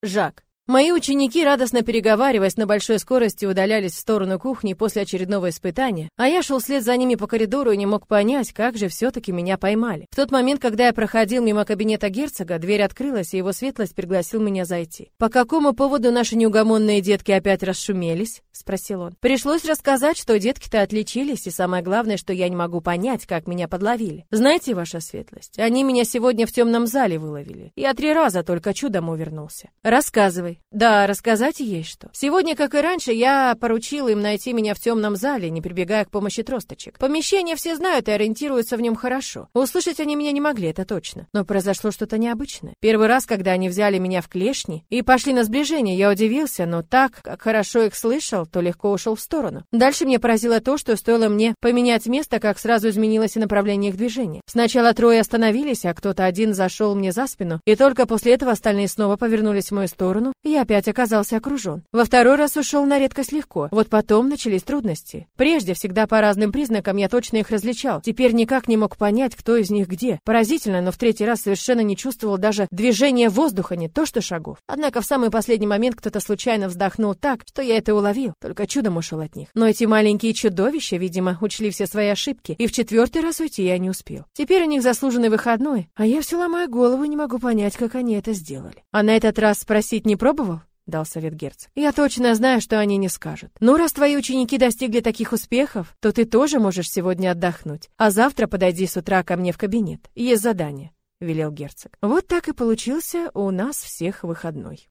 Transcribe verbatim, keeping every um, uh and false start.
Жак. Мои ученики, радостно переговариваясь на большой скорости, удалялись в сторону кухни после очередного испытания, а я шел вслед за ними по коридору и не мог понять, как же все-таки меня поймали. В тот момент, когда я проходил мимо кабинета герцога, дверь открылась, и его светлость пригласил меня зайти. «По какому поводу наши неугомонные детки опять расшумелись?» — спросил он. Пришлось рассказать, что детки-то отличились, и самое главное, что я не могу понять, как меня подловили. Знаете, ваша светлость, они меня сегодня в темном зале выловили. Я три раза только чудом увернулся. Рассказывай. Да, рассказать есть что. Сегодня, как и раньше, я поручил им найти меня в темном зале, не прибегая к помощи тросточек. Помещение все знают и ориентируются в нем хорошо. Услышать они меня не могли, это точно. Но произошло что-то необычное. Первый раз, когда они взяли меня в клешни и пошли на сближение, я удивился, но так, как хорошо их слышал, то легко ушел в сторону. Дальше мне поразило то, что стоило мне поменять место, как сразу изменилось и направление их движения. Сначала трое остановились, а кто-то один зашел мне за спину, и только после этого остальные снова повернулись в мою сторону, и я опять оказался окружен. Во второй раз ушел на редкость легко. Вот потом начались трудности. Прежде всегда по разным признакам я точно их различал. Теперь никак не мог понять, кто из них где. Поразительно, но в третий раз совершенно не чувствовал даже движения воздуха, не то что шагов. Однако в самый последний момент кто-то случайно вздохнул так, что я это уловил, только чудом ушел от них. Но эти маленькие чудовища, видимо, учли все свои ошибки, и в четвертый раз уйти я не успел. Теперь у них заслуженный выходной, а я все ломаю голову и не могу понять, как они это сделали. А на этот раз спросить не пробовал? Дал совет герцог. Я точно знаю, что они не скажут. Ну, раз твои ученики достигли таких успехов, то ты тоже можешь сегодня отдохнуть. А завтра подойди с утра ко мне в кабинет. Есть задание, велел герцог. Вот так и получился у нас всех выходной.